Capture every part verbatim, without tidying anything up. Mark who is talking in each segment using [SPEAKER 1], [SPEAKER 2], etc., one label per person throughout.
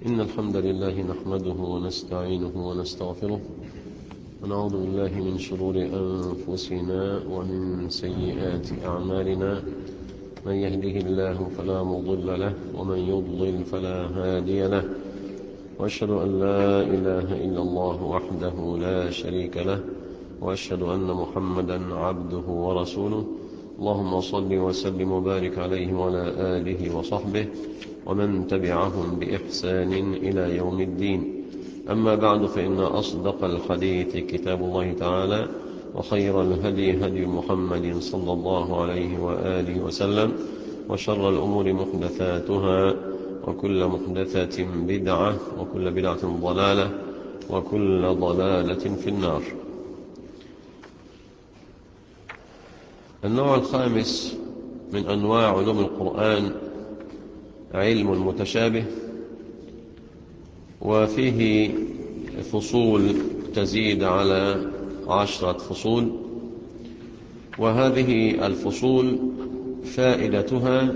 [SPEAKER 1] إن الحمد لله نحمده ونستعينه ونستغفره ونعوذ بالله من شرور أنفسنا ومن سيئات أعمالنا. من يهده الله فلا مضل له ومن يضلل فلا هادي له، وأشهد أن لا إله إلا الله وحده لا شريك له، وأشهد أن محمدا عبده ورسوله. اللهم صل وسلم وبارك عليه وعلى آله وصحبه ومن تبعهم بإحسان إلى يوم الدين. أما بعد، فإن أصدق الحديث كتاب الله تعالى، وخير الهدي هدي محمد صلى الله عليه وآله وسلم، وشر الأمور محدثاتها، وكل محدثة بدعة، وكل بدعة ضلالة، وكل ضلالة في النار. النوع الخامس من أنواع علوم القرآن علم المتشابه، وفيه فصول تزيد على عشرة فصول، وهذه الفصول فائدتها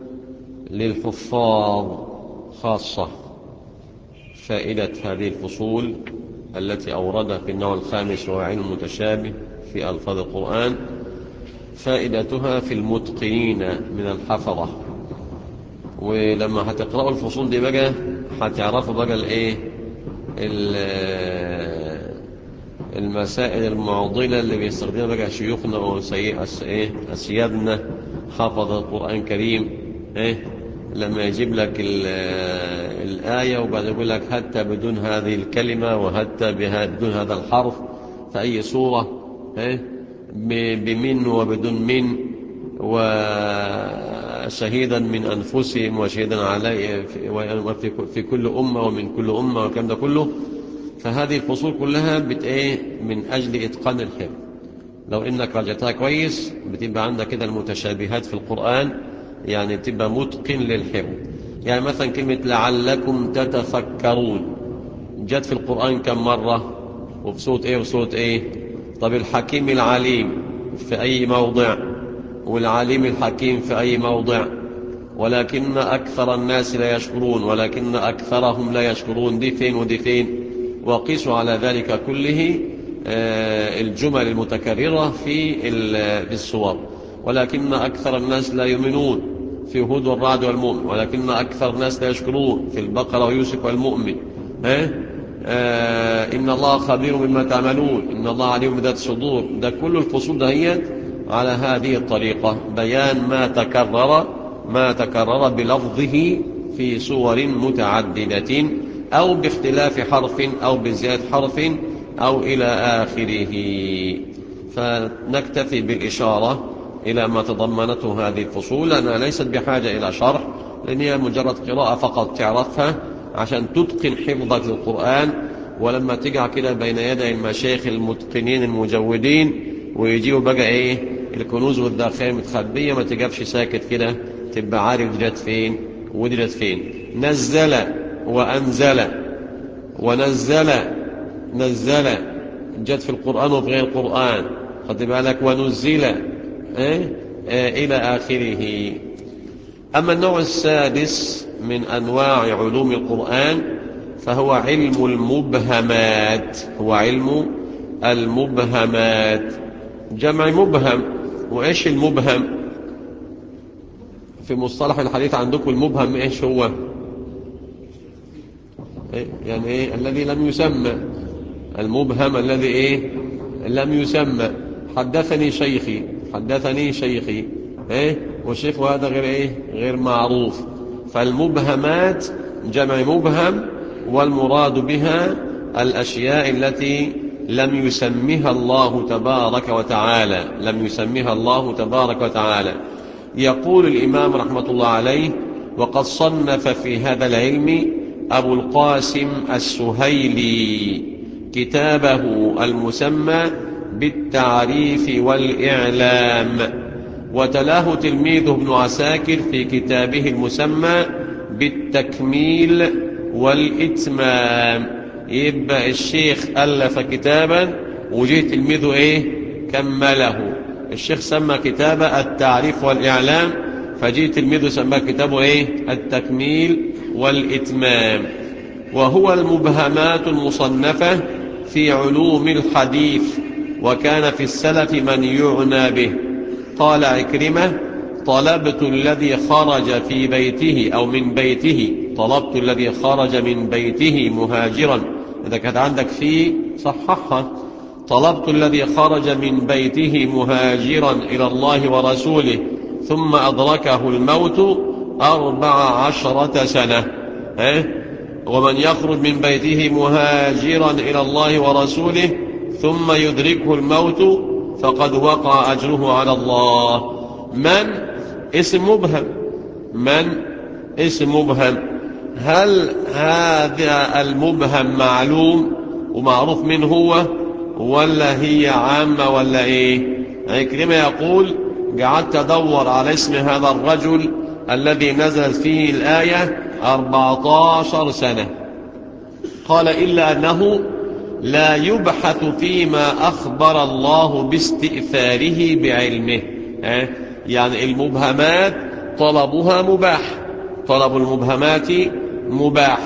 [SPEAKER 1] للحفاظ خاصة. فائدة هذه الفصول التي أوردها في النوع الخامس وهو علم المتشابه في ألفاظ القرآن، فائدتها في المتقنين من الحفظة. ولما هتقرأوا الفصول دي بقى هتعرفوا بقى الايه المسائل المعضلة اللي بيستخدمها بقى شيوخنا وأسيادنا حفظ القرآن الكريم. ايه لما يجيب لك الآية وبعد يقول لك حتى بدون هذه الكلمة وحتى بدون هذا الحرف في أي سورة، ايه بمن وبدون من، وشهيدا من أنفسهم وشهيدا علي في كل أمة ومن كل أمة والكلام ده كله. فهذه الفصول كلها بتايه من أجل إتقان الحفظ. لو إنك رجعتها كويس بتبقى عندك كده المتشابهات في القرآن، يعني بتبقى متقن للحفظ. يعني مثلا كلمة لعلكم تتفكرون جت في القرآن كم مرة وبصوت إيه وصوت إيه؟ طب الحكيم العليم في أي موضع؟ والعليم الحكيم في أي موضع؟ ولكن أكثر الناس لا يشكرون، ولكن أكثرهم لا يشكرون، دي فين ودي فين؟ وقيسوا على ذلك كله الجمل المتكررة في السور. ولكن أكثر الناس لا يؤمنون في هود والرعد والمؤمن، ولكن أكثر الناس لا يشكرون في البقرة ويوسف والمؤمن. ها آه إن الله خبير مما تعملون، إن الله عليم بذات الصدور. ده كل الفصول دهيت على هذه الطريقة، بيان ما تكرر ما تكرر بلفظه في صور متعددة، أو باختلاف حرف أو بزيادة حرف أو إلى آخره. فنكتفي بالإشارة إلى ما تضمنته هذه الفصول، لأنها ليست بحاجة إلى شرح، لأن هي مجرد قراءة فقط تعرفها عشان تتقن حفظك للقرآن. ولما تقع كده بين يدي المشايخ المتقنين المجودين ويجيوا بقى ايه الكنوز والذخائر متخبية، ما تقفش ساكت كده، تبقى عارف دي جت فين ودي جت فين. نزل وأنزل ونزل نزل جت في القرآن وفي غير القرآن، خد بالك، ونزل ايه آه إلى آخره. أما النوع السادس من أنواع علوم القرآن فهو علم المبهمات. هو علم المبهمات، جمع مبهم. وإيش المبهم في مصطلح الحديث عندكم؟ المبهم إيش هو؟ إيه؟ يعني إيه الذي لم يسمى؟ المبهم الذي إيه لم يسمى. حدثني شيخي، حدثني شيخي، إيه والشيخ هذا غير إيه غير معروف. فالمبهمات جمع مبهم، والمراد بها الأشياء التي لم يسميها الله تبارك وتعالى لم يسميها الله تبارك وتعالى. يقول الإمام رحمة الله عليه: وقد صنف في هذا العلم أبو القاسم السهيلي كتابه المسمى بالتعريف والإعلام، وتلاه تلميذه ابن عساكر في كتابه المسمى بالتكميل والإتمام. يبقى الشيخ ألف كتابا وجه تلميذه إيه كمله. الشيخ سمى كتابه التعريف والإعلام، فجه تلميذه سمى كتابه إيه التكميل والإتمام. وهو المبهمات المصنفة في علوم الحديث، وكان في السلف من يعنى به. قال عكرمة: طلبت الذي خرج في بيته أو من بيته طلبت الذي خرج من بيته مهاجرا. إذا كانت عندك فيه صححها: طلبت الذي خرج من بيته مهاجرا إلى الله ورسوله ثم أدركه الموت أربع عشرة سنة. ها؟ ومن يخرج من بيته مهاجرا إلى الله ورسوله ثم يدركه الموت فقد وقع أجره على الله. من اسم مبهم، من اسم مبهم. هل هذا المبهم معلوم ومعروف من هو، ولا هي عامة، ولا ايه؟ عكرمة يقول: قعدت أدور على اسم هذا الرجل الذي نزلت فيه الآية أربعة عشر سنة. قال: إلا أنه لا يبحث فيما أخبر الله باستئثاره بعلمه. يعني المبهمات طلبها مباح، طلب المبهمات مباح.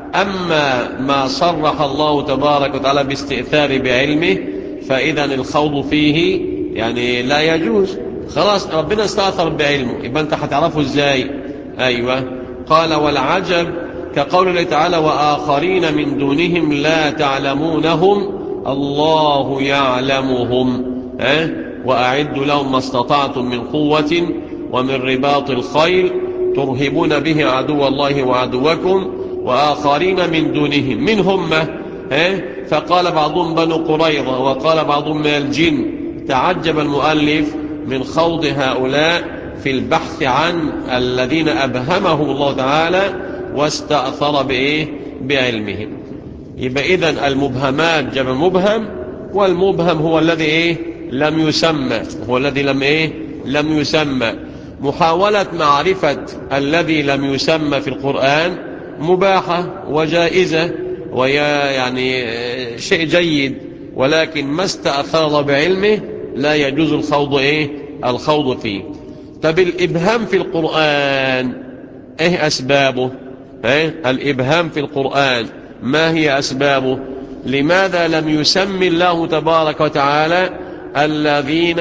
[SPEAKER 1] أما ما صرح الله تبارك وتعالى باستئثار بعلمه فإذا الخوض فيه يعني لا يجوز. خلاص ربنا استأثر بعلمه، يبقى أنت هتعرفه إزاي؟ أيوة. قال: والعجب كقول الله تعالى: وآخرين من دونهم لا تعلمونهم الله يعلمهم. أه؟ وأعدوا لهم ما استطعتم من قوة ومن رباط الخيل ترهبون به عدو الله وعدوكم وآخرين من دونهم. من هم؟ أه؟ فقال بعضهم بنو قريظة وقال بعضهم من الجن. تعجب المؤلف من خوض هؤلاء في البحث عن الذين أبهمهم الله تعالى واستأثر بإيه؟ بعلمهم. يبقى إذن المبهمات جمع مبهم، والمبهم هو الذي إيه؟ لم يسمى، هو الذي لم إيه؟ لم يسمى. محاولة معرفة الذي لم يسمى في القرآن مباحة وجائزة ويا يعني شيء جيد، ولكن ما استأثر بعلمه لا يجوز الخوض إيه؟ الخوض فيه. طب الإبهام في القرآن إيه أسبابه؟ إيه؟ الإبهام في القرآن ما هي أسبابه؟ لماذا لم يسمي الله تبارك وتعالى الذين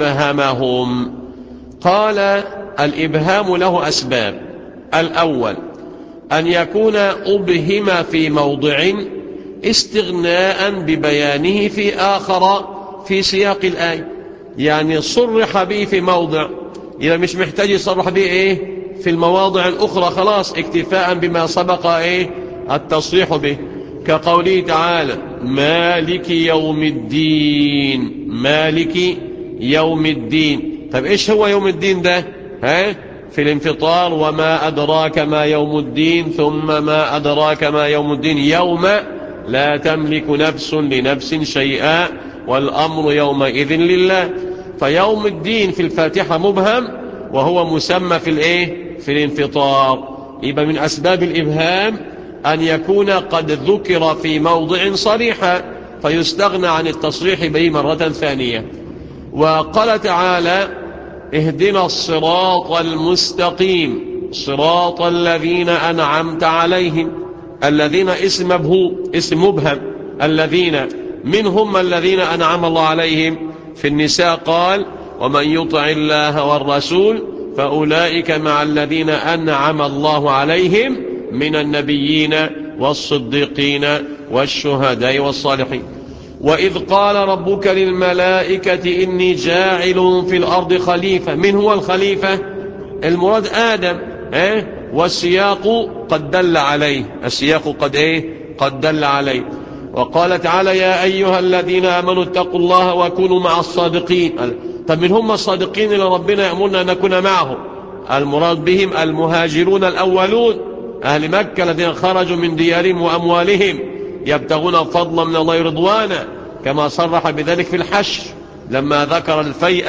[SPEAKER 1] أبهمهم؟ قال: الإبهام له أسباب. الأول أن يكون أبهم في موضع استغناء ببيانه في آخر في سياق الآية. يعني صرح به في موضع، إذا مش محتاج يصرح به إيه في المواضع الأخرى، خلاص اكتفاء بما سبق إيه التصريح به، كقوله تعالى: مالك يوم الدين، مالك يوم الدين. طب إيش هو يوم الدين ده؟ ها؟ في الانفطار: وما أدراك ما يوم الدين، ثم ما أدراك ما يوم الدين، يوم لا تملك نفس لنفس شيئا والأمر يومئذ لله. فيوم الدين في الفاتحة مبهم وهو مسمى في الايه في الانفطار. يبقى من أسباب الإبهام أن يكون قد ذكر في موضع صريحا فيستغنى عن التصريح به مرة ثانية. وقال تعالى: اهدنا الصراط المستقيم صراط الذين أنعمت عليهم. الذين اسم مبهو اسم مبهم، الذين منهم الذين أنعم الله عليهم. في النساء قال: ومن يطع الله والرسول فأولئك مع الذين أنعم الله عليهم من النبيين والصديقين والشهداء والصالحين. وإذ قال ربك للملائكة إني جاعل في الأرض خليفة. من هو الخليفة؟ المراد آدم. اه؟ والسياق قد دل عليه، السياق قد ايه قد دل عليه. وقال تعالى: يا أيها الذين آمنوا اتقوا الله وكونوا مع الصادقين. طب من هم الصادقين اللي ربنا يأمرنا أن نكون معهم؟ المراد بهم المهاجرون الأولون، أهل مكة الذين خرجوا من ديارهم وأموالهم يبتغون فضلا من الله رضوانا، كما صرح بذلك في الحشر لما ذكر الفيء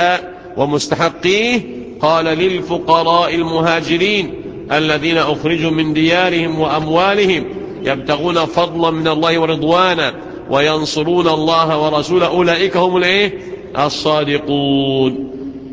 [SPEAKER 1] ومستحقيه قال: للفقراء المهاجرين الذين أخرجوا من ديارهم وأموالهم يبتغون فضلا من الله ورضوانا وينصرون الله ورسوله أولئك هم الايه الصادقون.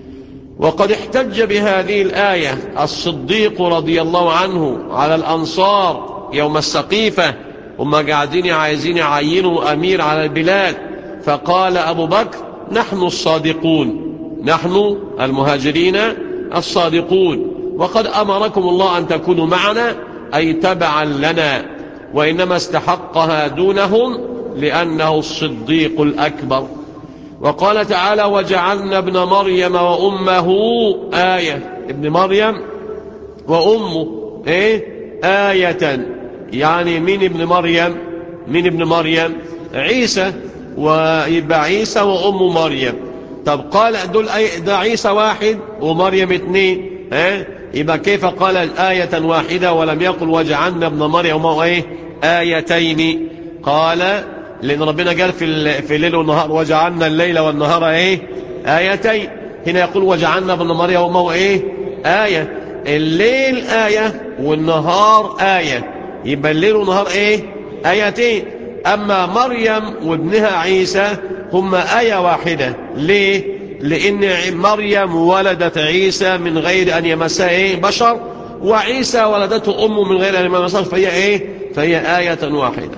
[SPEAKER 1] وقد احتج بهذه الآية الصديق رضي الله عنه على الأنصار يوم السقيفة هم قاعدين عايزين يعينوا أمير على البلاد، فقال أبو بكر نحن الصادقون، نحن المهاجرين الصادقون، وقد أمركم الله أن تكونوا معنا أي تبعا لنا، وإنما استحقها دونهم لأنه الصديق الأكبر. وقال تعالى وجعلنا ابن مريم وأمه آية، ابن مريم وأمه إيه؟ آية. يعني مين ابن مريم؟ مين ابن مريم؟ عيسى، ويبقى عيسى وأم مريم. طب قال دول ده عيسى واحد ومريم اثنين، ها؟ يبقى كيف قال آية واحدة ولم يقل وجعلنا ابن مريم وأمه إيه؟ آيتين؟ قال لأن ربنا قال في في الليل والنهار وجعلنا الليل والنهار إيه؟ آيتين. هنا يقول وجعلنا ابن مريم وأمه إيه؟ آية. الليل آية والنهار آية، يبقى الليل والنهار إيه؟ آيتين. أما مريم وابنها عيسى هما آية واحدة. ليه؟ لأن مريم ولدت عيسى من غير أن يمسها إيه؟ بشر، وعيسى ولدته أمه من غير أن يمسها، فهي إيه؟ فهي آية واحدة.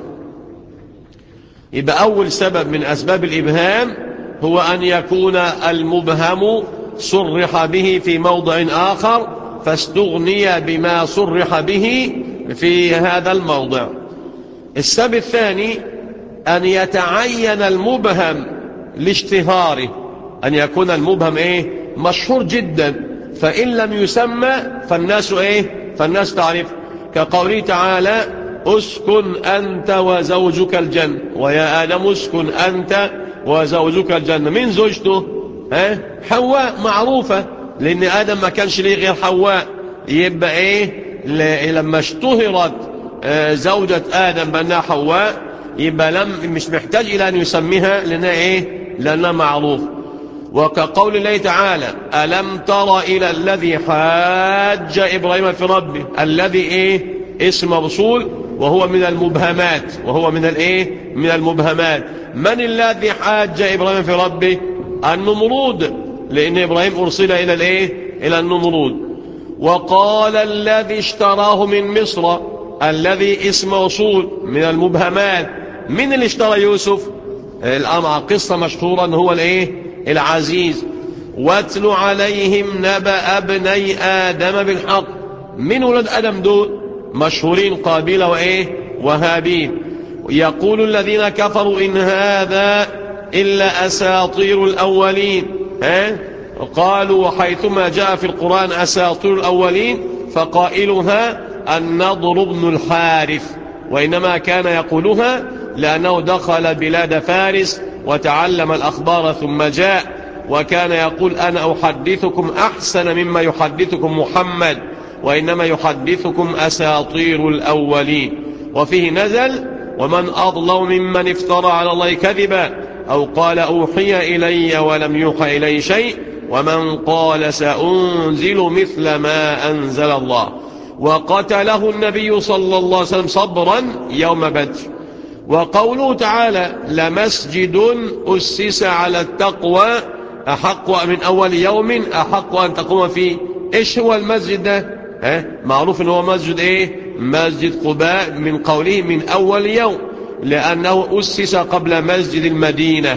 [SPEAKER 1] يبقى أول سبب من أسباب الإبهام هو أن يكون المبهم صرح به في موضع آخر فاستغني بما صرح به في هذا الموضع. السبب الثاني أن يتعين المبهم لاشتهاره، أن يكون المبهم إيه؟ مشهور جدا، فإن لم يسمى فالناس إيه؟ فالناس تعرف، كقوله تعالى اسكن أنت وزوجك الجنة، ويا آدم اسكن أنت وزوجك الجنة. من زوجته؟ ها؟ حواء، معروفة، لأن آدم ما كانش ليه غير حواء. يبقى إيه؟ لما اشتهرت زوجة آدم بأنها حواء يبقى لم مش محتاج إلى أن يسميها لأنها إيه؟ لأنها معروف. وكقول الله تعالى ألم تر إلى الذي حاج إبراهيم في ربه، الذي إيه؟ اسم موصول وهو من المبهمات، وهو من الإيه؟ من المبهمات. من الذي حاج إبراهيم في ربه؟ النمرود، لأن إبراهيم أرسل إلى الإيه؟ إلى النمرود. وقال الذي اشتراه من مصر، الذي اسم موصول من المبهمات. من اللي اشترى يوسف؟ الأمر قصة مشهورة هو الإيه؟ العزيز. واتل عليهم نبأ ابني آدم بالحق. من ولد آدم دول؟ مشهورين، قابيل وإيه؟ وهابيل. يقول الذين كفروا إن هذا إلا أساطير الأولين، ها؟ قالوا وحيثما جاء في القرآن أساطير الأولين فقائلها النضر بن الحارث، وإنما كان يقولها لأنه دخل بلاد فارس وتعلم الأخبار ثم جاء، وكان يقول أنا أحدثكم أحسن مما يحدثكم محمد، وإنما يحدثكم أساطير الأولين. وفيه نزل ومن أظلم ممن افترى على الله كذبا أو قال أوحي إلي ولم يوحى إلي شيء ومن قال سأنزل مثل ما أنزل الله. وقتله النبي صلى الله عليه وسلم صبرا يوم بدر. وقوله تعالى لمسجد أسس على التقوى أحق من أول يوم أحق أن تقوم فيه. إيش هو المسجد ده؟ ها؟ معروف أنه مسجد إيه؟ مسجد قباء، من قوله من أول يوم، لأنه أسس قبل مسجد المدينة.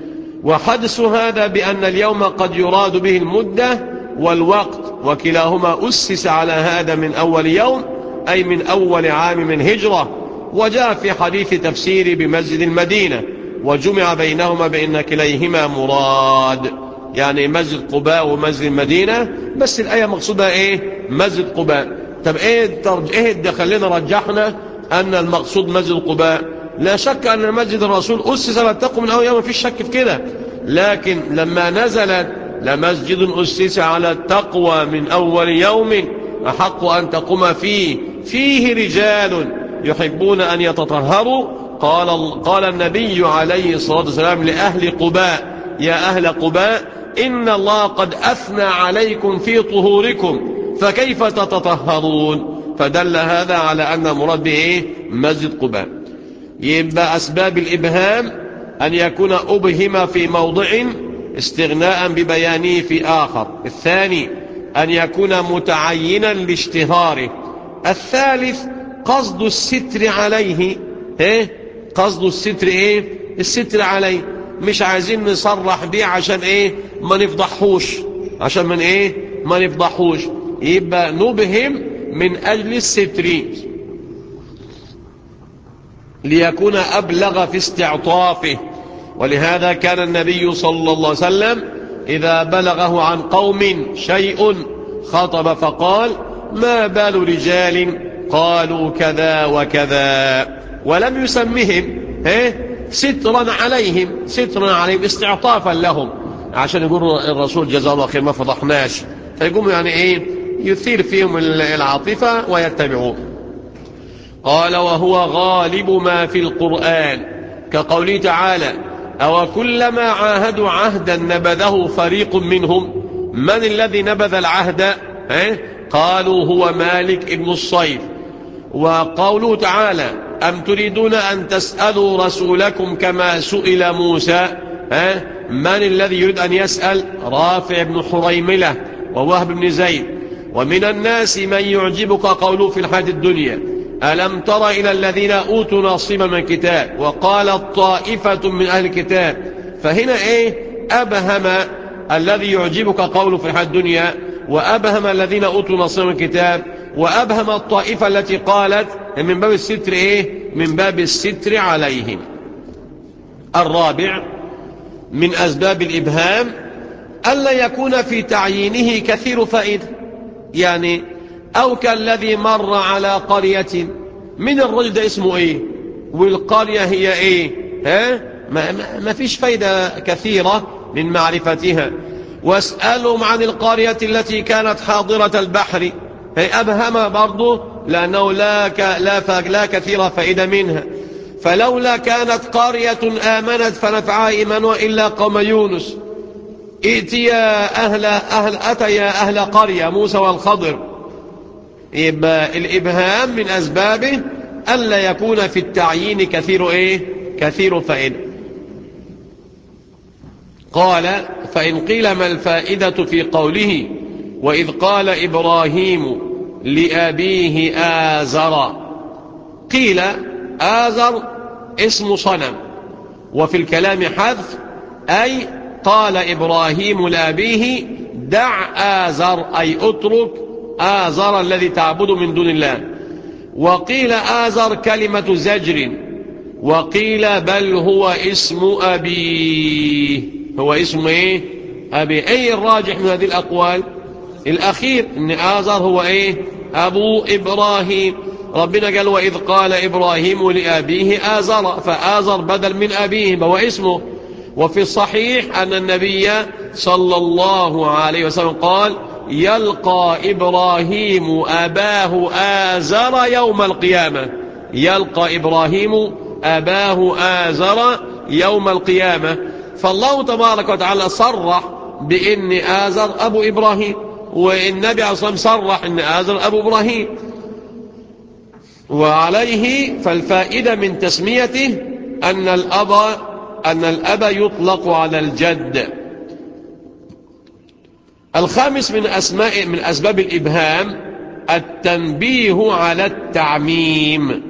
[SPEAKER 1] وحدث هذا بأن اليوم قد يراد به المدة والوقت، وكلاهما أسس على هذا من أول يوم أي من أول عام من هجرة. وجاء في حديث تفسير بمسجد المدينة وجمع بينهما بأن كليهما مراد، يعني مسجد قباء ومسجد المدينة، بس الآية مقصودها إيه؟ مسجد قباء. طب إيه إيه اللي خلينا رجحنا أن المقصود مسجد قباء؟ لا شك أن مسجد الرسول أسس على التقوى من أول يوم، ما فيش شك في كده، لكن لما نزلت لمسجد أسس على التقوى من أول يوم أحق أن تقوم فيه فيه رجال يحبون أن يتطهروا، قال, قال النبي عليه الصلاة والسلام لأهل قباء يا أهل قباء إن الله قد أثنى عليكم في طهوركم فكيف تتطهرون؟ فدل هذا على أن مراد به مسجد قباء. يبقى أسباب الإبهام أن يكون أبهم في موضع استغناء ببيانه في آخر. الثاني أن يكون متعينا لاشتهاره. الثالث قصد الستر عليه ايه قصده الستر ايه الستر عليه، مش عايزين نصرح بيه عشان ايه ما نفضحوش، عشان من ايه ما نفضحوش، يبقى نبهم من اجل الستر ليكون ابلغ في استعطافه. ولهذا كان النبي صلى الله عليه وسلم اذا بلغه عن قوم شيء خطب فقال ما بال رجال قالوا كذا وكذا، ولم يسمهم ايه سترا عليهم، سترا عليهم استعطافا لهم، عشان يقول الرسول جزاه الله خير ما فضحناش، فيقوم يعني ايه يثير فيهم العاطفة ويتبعوه. قال وهو غالب ما في القرآن كقوله تعالى أو كلما عاهدوا عهدا نبذه فريق منهم. من الذي نبذ العهد؟ قالوا هو مالك ابن الصيف. وقوله تعالى أم تريدون أن تسألوا رسولكم كما سئل موسى، من الذي يريد أن يسأل؟ رافع بن حريملة ووهب بن زيد. ومن الناس من يعجبك قوله في الحياة الدنيا ألم تر إلى الذين أوتوا نصيبا من الكتاب وقالت طائفة من أهل الكتاب. فهنا إيه أبهم الذي يعجبك قوله في الحياة الدنيا، وأبهم الذين أوتوا نصيبا من الكتاب، وأبهم الطائفة التي قالت من باب الستر إيه من باب الستر عليهم. الرابع من أسباب الإبهام ألا يكون في تعيينه كثير فائدة، يعني أو كالذي مر على قرية، من الرجل ده اسمه إيه والقرية هي إيه، ها ما, ما, ما فيش فايدة كثيرة من معرفتها. واسألهم عن القرية التي كانت حاضرة البحر، هي أبهم برضو لأنه لا, ك لا, لا كثير فائدة منها. فلولا كانت قرية آمنت فنفعها إيمانها إلا قوم يونس ائتيا أهل, أهل أتيا أهل قرية موسى والخضر. يبقى الإبهام من أسبابه ألا يكون في التعيين كثير إيه كثير فائدة. قال فإن قيل ما الفائدة في قوله وإذ قال إبراهيم لأبيه آزر؟ قيل آزر اسم صنم، وفي الكلام حذف، أي قال إبراهيم لأبيه دع آزر أي اترك آزر الذي تعبد من دون الله. وقيل آزر كلمة زجر، وقيل بل هو اسم أبيه، هو اسم إيه أبي. أي الراجح من هذه الأقوال؟ الأخير إن آزر هو إيه أبو إبراهيم. ربنا قال وإذ قال إبراهيم لأبيه آزر، فآزر بدل من أبيه هو اسمه. وفي الصحيح أن النبي صلى الله عليه وسلم قال يلقى إبراهيم أباه آزر يوم القيامة، يلقى إبراهيم أباه آزر يوم القيامة. فالله تبارك وتعالى صرح بأن آزر أبو إبراهيم، والنبي عليه الصلاة والسلام صرح أن آزر أبو إبراهيم. وعليه فالفائدة من تسميته أن الأب أن الأب يطلق على الجد. الخامس من أسماء من أسباب الإبهام التنبيه على التعميم.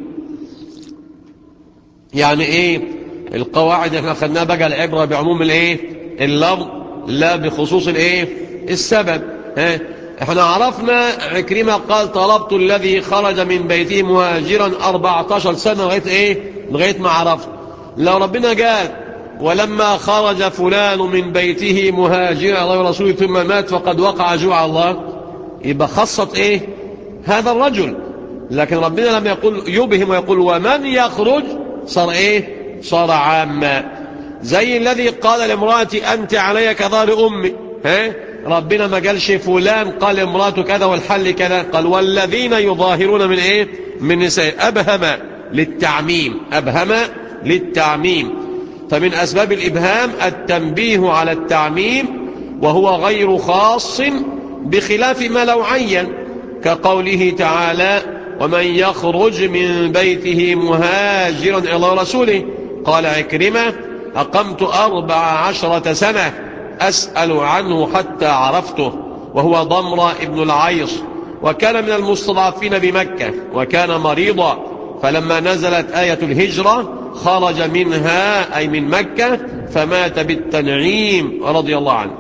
[SPEAKER 1] يعني إيه القواعد احنا خدناها بقى العبرة بعموم الإيه اللفظ لا بخصوص الإيه السبب. ها احنا عرفنا عكرمة قال طلبت الذي خرج من بيته مهاجرا أربعة عشر سنة لغاية إيه لغاية ما عرفت. لو ربنا قال ولما خرج فلان من بيته مهاجرا على رسوله ثم مات فقد وقع جوع الله، يبقى خصت ايه هذا الرجل. لكن ربنا لم يقول يبهم ويقول ومن يخرج، صار ايه صار عاما. زي الذي قال لامرأتي أنت علي كظهر أمي، ها ربنا ما قالش فلان قال امرأته كذا والحل كذا، قال والذين يظاهرون من ايه من نساء. أبهم للتعميم، أبهم للتعميم. فمن أسباب الإبهام التنبيه على التعميم، وهو غير خاص بخلاف ما لو عين، كقوله تعالى ومن يخرج من بيته مهاجرا إلى رسوله. قال عكرمة أقمت أربع عشرة سنة أسأل عنه حتى عرفته، وهو ضمر ابن العيص، وكان من المستضعفين بمكة، وكان مريضا فلما نزلت آية الهجرة خرج منها أي من مكة فمات بالتنعيم رضي الله عنه.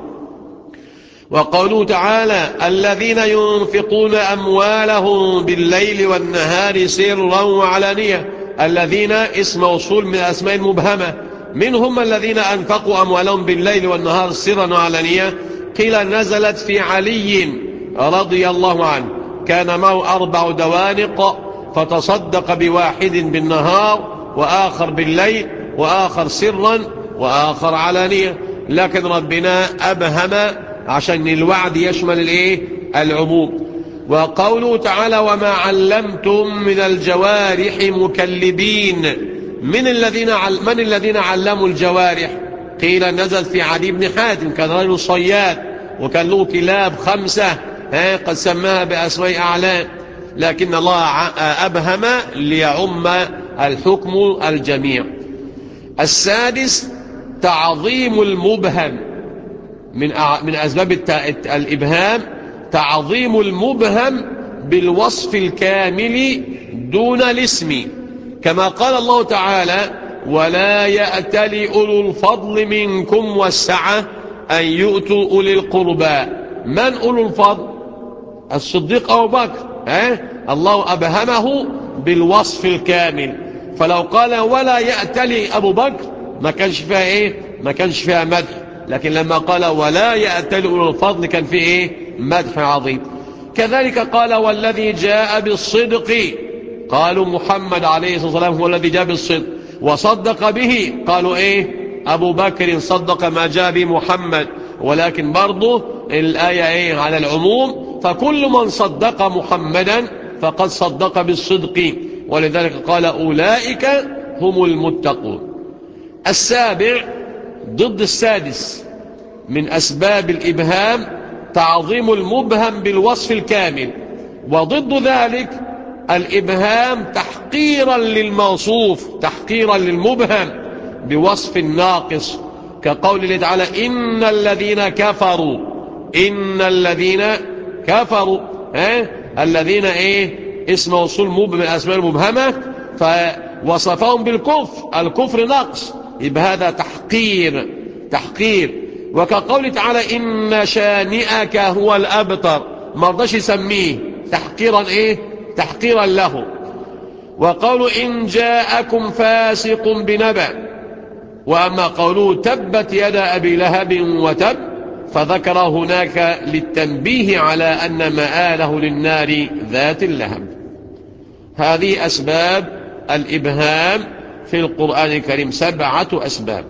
[SPEAKER 1] وقوله تعالى الذين ينفقون أموالهم بالليل والنهار سرا وعلانية، الذين اسم موصول من الأسماء المبهمة، منهم الذين أنفقوا أموالهم بالليل والنهار سرا وعلانية. قيل نزلت في علي رضي الله عنه كان معه أربع دوانق فتصدق بواحد بالنهار وآخر بالليل وآخر سرا وآخر علانية، لكن ربنا أبهم عشان الوعد يشمل الايه العموم. وقوله تعالى وما علمتم من الجوارح مكلبين، من الذين من الذين علموا الجوارح؟ قيل نزل في عدي بن حاتم، كان رجل صياد وكان له كلاب خمسة ها قد سماها بأسماء أعلام، لكن الله أبهم ليعم الحكم الجميع. السادس تعظيم المبهم، من من أسباب الإبهام تعظيم المبهم بالوصف الكامل دون الاسم، كما قال الله تعالى ولا يأتل أولو الفضل منكم والسعة أن يؤتوا أولي القربى. من أولو الفضل؟ الصديق أبو بكر، اه؟ الله أبهمه بالوصف الكامل، فلو قال ولا يأتلي أبو بكر ما كانش فيها إيه؟ ما كانش فيها مدح، لكن لما قال ولا يأتل أولو الفضل كان فيه إيه؟ مدح عظيم. كذلك قال والذي جاء بالصدق، قالوا محمد عليه الصلاة والسلام هو الذي جاء بالصدق، وصدق به قالوا إيه؟ أبو بكر صدق ما جاء به محمد، ولكن برضه الآية إيه؟ على العموم، فكل من صدق محمدا فقد صدق بالصدق، ولذلك قال أولئك هم المتقون. السابع ضد السادس من أسباب الإبهام تعظيم المبهم بالوصف الكامل، وضد ذلك الإبهام تحقيرا للموصوف، تحقيرا للمبهم بوصف ناقص، كقول الله تعالى إن الذين كفروا، إن الذين كفروا اه؟ الذين إيه؟ اسم موصول مبهم من الأسماء المبهمة فوصفهم بالكفر، الكفر نقص، يبقى هذا تحقير تحقير. وكقول تعالى إن شانئك هو الأبتر، ما رضاش يسميه تحقيرا إيه؟ تحقيرا له. وقولوا إن جاءكم فاسق بنبأ، وأما قولوا تبت يد أبي لهب وتب فذكر هناك للتنبيه على أن مآله للنار ذات اللهب. هذه أسباب الإبهام في القرآن الكريم، سبعة أسباب.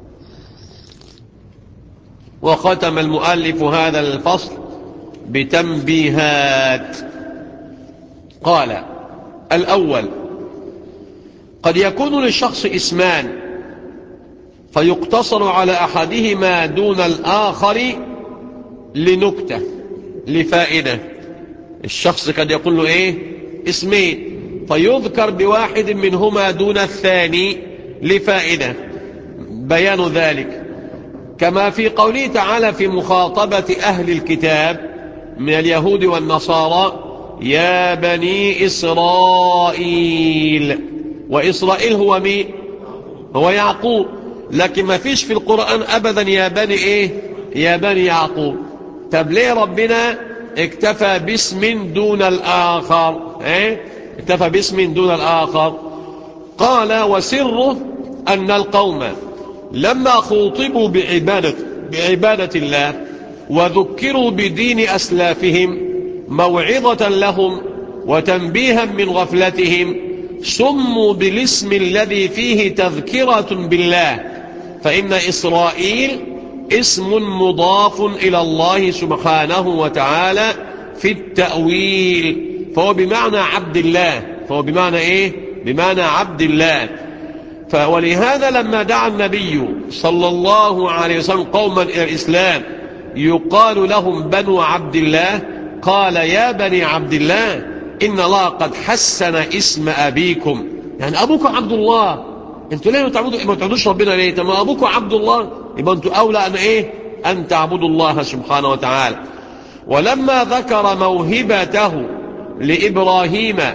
[SPEAKER 1] وختم المؤلف هذا الفصل بتنبيهات. قال الأول قد يكون للشخص اسمان فيقتصر على أحدهما دون الآخر لنكتة لفائدة. الشخص قد يقول له إيه؟ اسمين، فيذكر بواحد منهما دون الثاني لفائدة بيان ذلك، كما في قوله تعالى في مخاطبة أهل الكتاب من اليهود والنصارى يا بني إسرائيل، وإسرائيل هو مين؟ هو يعقوب، لكن ما فيش في القرآن أبدا يا بني إيه؟ يا بني يعقوب. طب ليه ربنا اكتفى باسم دون الآخر؟ إيه؟ اكتفى باسم دون الآخر. قال وسره أن القوم لما خوطبوا بعبادة, بعبادة الله وذكروا بدين أسلافهم موعظة لهم وتنبيها من غفلتهم سموا بالاسم الذي فيه تذكرة بالله، فإن إسرائيل اسم مضاف إلى الله سبحانه وتعالى في التأويل، فهو بمعنى عبد الله، فهو بمعنى إيه؟ بمعنى عبد الله. ولهذا لما دعا النبي صلى الله عليه وسلم قوما إلى الإسلام يقال لهم بنو عبد الله قال يا بني عبد الله إن الله قد حسن اسم أبيكم، يعني أبوكم عبد الله، أنتوا ليه ما تعبدوش ربنا ليه؟ طب ما أبوكم عبد الله، يبقى أنتوا أولى أن إيه؟ أن تعبدوا الله سبحانه وتعالى. ولما ذكر موهبته لإبراهيم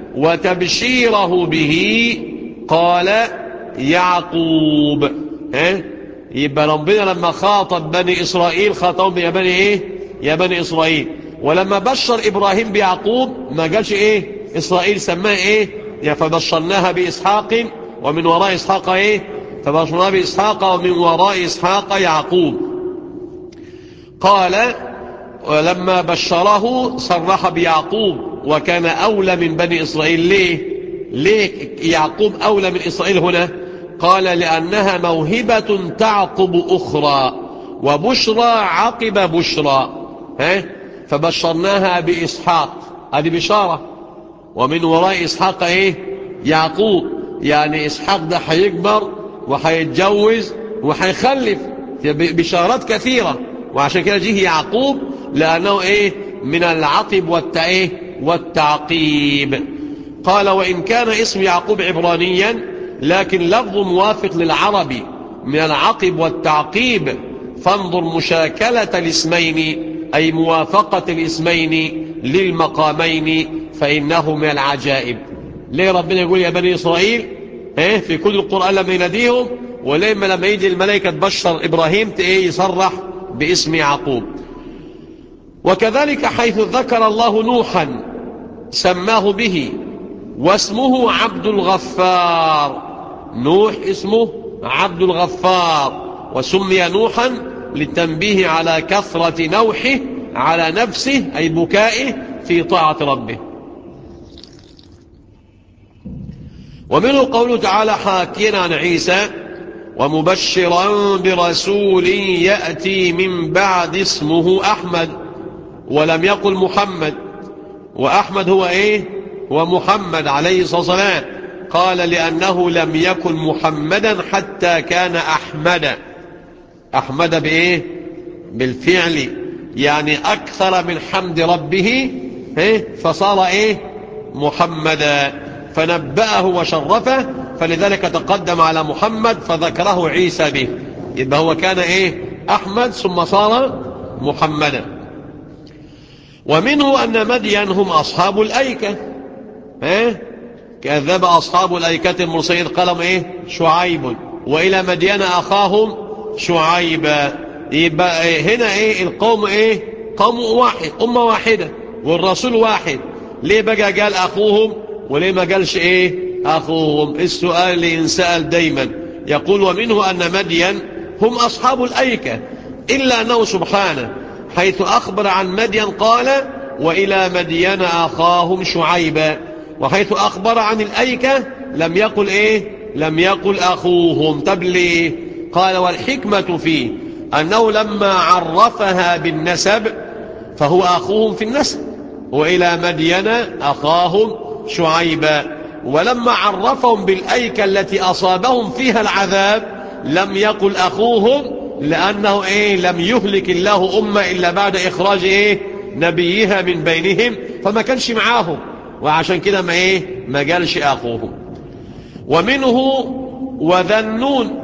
[SPEAKER 1] وتبشيره به قال يعقوب. ها يبقى ربنا لما خاطب بني إسرائيل خاطبهم يا بني إيه؟ يا بني إسرائيل. ولما بشر إبراهيم بيعقوب ما قالش إيه؟ إسرائيل، سماه إيه؟ يا فبشرناها بإسحاق ومن وراء إسحاق إيه؟ فبشرناها بإسحاق ومن وراء إسحاق يعقوب. قال ولما بشره صرح بيعقوب وكان أولى من بني إسرائيل. ليه؟ ليه يعقوب أولى من إسرائيل هنا؟ قال لأنها موهبة تعقب أخرى، وبشرى عقب بشرى. ها؟ فبشرناها بإسحاق، هذه بشارة، ومن وراء إسحاق إيه؟ يعقوب. يعني إسحاق ده هيكبر وهيتجوز وهيخلف، بشارات كثيرة، وعشان كده جه يعقوب لأنه إيه؟ من العقب والتعيه والتعقيب. قال وإن كان اسم يعقوب عبرانيا لكن لفظ موافق للعربي من العقب والتعقيب، فانظر مشاكلة الاسمين أي موافقة الاسمين للمقامين فإنه من العجائب. ليه ربنا يقول يا بني إسرائيل ايه في كل القرآن لما يناديهم، ولما لما يجي الملائكة تبشر إبراهيم ايه يصرح باسم يعقوب. وكذلك حيث ذكر الله نوحا سماه به واسمه عبد الغفار. نوح اسمه عبد الغفار، وسمي نوحا للتنبيه على كثرة نوحه على نفسه أي بكائه في طاعة ربه. ومنه قوله تعالى حاكيا عن عيسى ومبشرا برسول يأتي من بعد اسمه أحمد، ولم يقل محمد، وأحمد هو إيه؟ هو محمد عليه الصلاة والسلام. قال لأنه لم يكن محمدا حتى كان أحمد. أحمد بإيه؟ بالفعل، يعني أكثر من حمد ربه فصار إيه؟ محمدا، فنبأه وشرفه، فلذلك تقدم على محمد فذكره عيسى به. يبقى هو كان إيه؟ أحمد ثم صار محمدا. ومنه أن مدين هم أصحاب الأيكة. ها؟ كذب أصحاب الأيكة المرسلين قالوا إيه؟ شعيب، وإلى مدين أخاهم شعيبا. يبقى هنا إيه؟ القوم إيه؟ قوم واحد، أمة واحدة، والرسول واحد. ليه بقى قال أخوهم وليه ما قالش إيه؟ أخوهم؟ السؤال اللي ينسأل دايما. يقول ومنه أن مدين هم أصحاب الأيكة، إلا أنه سبحانه حيث أخبر عن مدين قال وإلى مدين أخاهم شعيبا، وحيث أخبر عن الأيكة لم يقل إيه؟ لم يقل أخوهم. طب ليه؟ قال والحكمة فيه أنه لما عرفها بالنسب فهو أخوهم في النسب، وإلى مدين أخاهم شعيبا. ولما عرفهم بالأيكة التي أصابهم فيها العذاب لم يقل أخوهم، لأنه إيه؟ لم يهلك الله أمة إلا بعد إخراج إيه؟ نبيها من بينهم، فما كانش معاهم، وعشان كده ما إيه؟ ما قالش أخوهم. ومنه وذا النون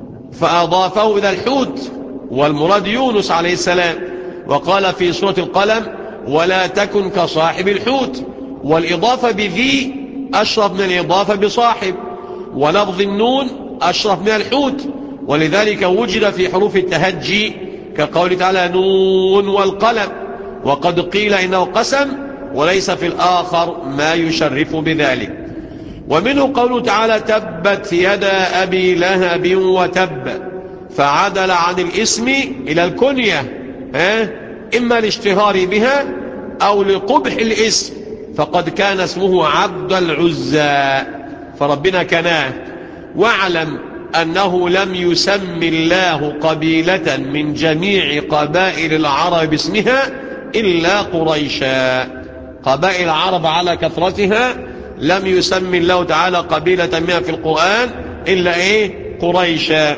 [SPEAKER 1] فأضافه إلى الحوت، والمراد يونس عليه السلام، وقال في سورة القلم ولا تكن كصاحب الحوت، والإضافة بذي أشرف من الإضافة بصاحب، ولفظ النون أشرف من الحوت، ولذلك وجد في حروف التهجي كقول تعالى نون والقلم، وقد قيل إنه قسم وليس في الآخر ما يشرف بذلك. ومنه قوله تعالى تبت يدا أبي لهب وتب، فعدل عن الاسم إلى الكنية، ها؟ إما الاشتهار بها أو لقبح الاسم، فقد كان اسمه عبد العزى فربنا كناه. واعلم أنه لم يسم الله قبيلة من جميع قبائل العرب باسمها إلا قريشا. قبائل العرب على كثرتها لم يسمي الله تعالى قبيلة منها في القرآن إلا إيه؟ قريشا.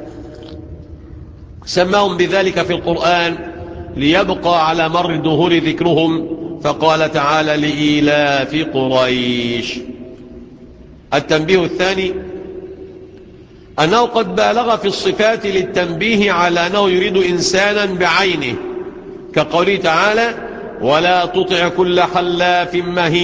[SPEAKER 1] سماهم بذلك في القرآن ليبقى على مر الدهور ذكرهم، فقال تعالى لإيلاف قريش. التنبيه الثاني أنه قد بالغ في الصفات للتنبيه على أنه يريد إنسانا بعينه، كقوله تعالى ولا تطع كل حلاف مهين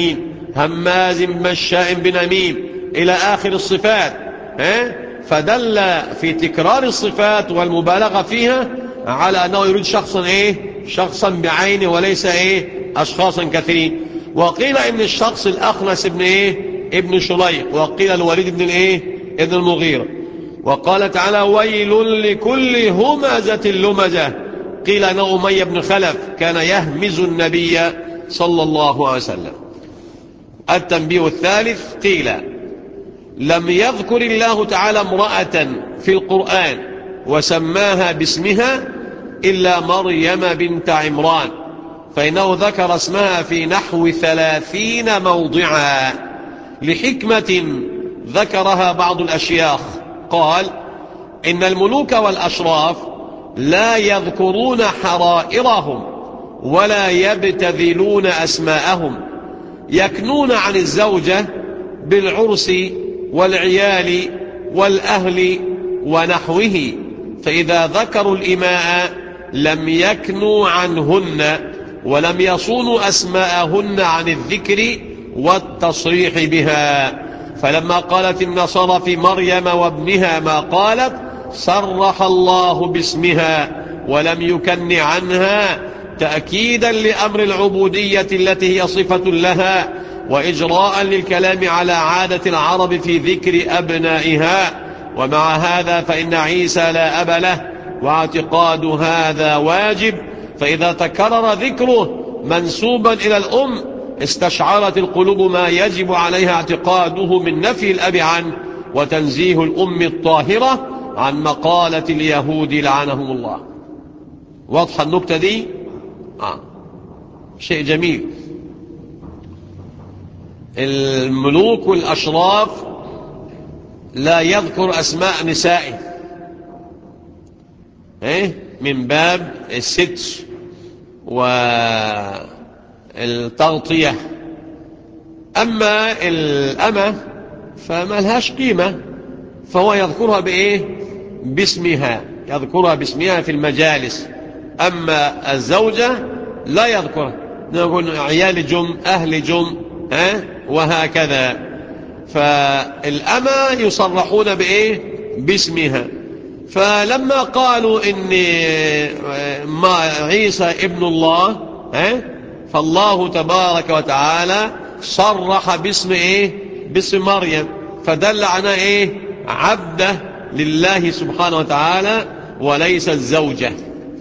[SPEAKER 1] هماز مشاء بنميم إلى آخر الصفات. فدل في تكرار الصفات والمبالغة فيها على أنه يريد شخصا إيه شخصا بعينه وليس إيه أشخاصا كثيرين. وقيل إن الشخص الأخنس ابن إيه ابن شليق، وقيل الوليد بن الإيه ابن المغيرة. وقال تعالى ويل لكل همزة لمزة، قيل أنه أمية بن خلف كان يهمز النبي صلى الله عليه وسلم. التنبيه الثالث، قيل لم يذكر الله تعالى امرأة في القرآن وسماها باسمها إلا مريم بنت عمران، فإنه ذكر اسمها في نحو ثلاثين موضعا لحكمة ذكرها بعض الأشياخ. قال إن الملوك والأشراف لا يذكرون حرائرهم ولا يبتذلون أسماءهم، يكنون عن الزوجة بالعرس والعيال والأهل ونحوه، فإذا ذكروا الإماء لم يكنوا عنهن ولم يصونوا أسماءهن عن الذكر والتصريح بها. فلما قالت النصارى في مريم وابنها ما قالت صرح الله باسمها ولم يكن عنها، تأكيدا لأمر العبودية التي هي صفة لها وإجراء للكلام على عادة العرب في ذكر أبنائها. ومع هذا فإن عيسى لا أب له، واعتقاد هذا واجب، فإذا تكرر ذكره منسوبا إلى الأم استشعرت القلوب ما يجب عليها اعتقاده من نفي الأب عنه وتنزيه الأم الطاهرة عن مقالة اليهود لعنهم الله. واضحة النكتة دي؟ آه. شيء جميل. الملوك والأشراف لا يذكر أسماء نسائه إيه؟ من باب الستر والتغطية. أما الأمة فما لهاش قيمة، فهو يذكرها بإيه؟ باسمها، يذكرها باسمها في المجالس. أما الزوجة لا يذكرها، نقول عيال جم أهل جم ها وهكذا. فالأمة يصرحون بإيه؟ باسمها. فلما قالوا إن ما عيسى ابن الله ها فالله تبارك وتعالى صرح باسم إيه؟ باسم مريم، فدل على إيه؟ عبده لله سبحانه وتعالى وليس الزوجة.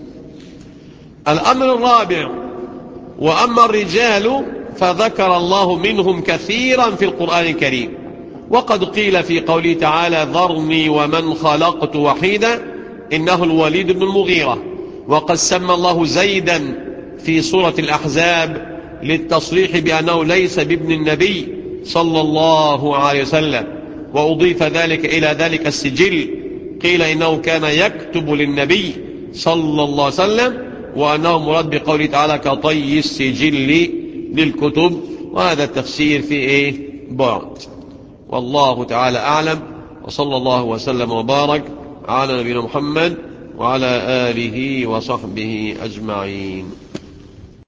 [SPEAKER 1] الأمر الرابع، وأما الرجال فذكر الله منهم كثيرا في القرآن الكريم، وقد قيل في قوله تعالى ذرني ومن خلقت وحيدا إنه الوليد بن المغيرة. وقد سمى الله زيدا في سورة الأحزاب للتصريح بأنه ليس بابن النبي صلى الله عليه وسلم، وأضيف ذلك إلى ذلك السجل، قيل إنه كان يكتب للنبي صلى الله عليه وسلم، وأنه مراد بقوله تعالى كطي السجل للكتب. وهذا التفسير في إيه؟ بعد. والله تعالى أعلم، وصلى الله وسلم وبارك على نبينا محمد وعلى آله وصحبه أجمعين.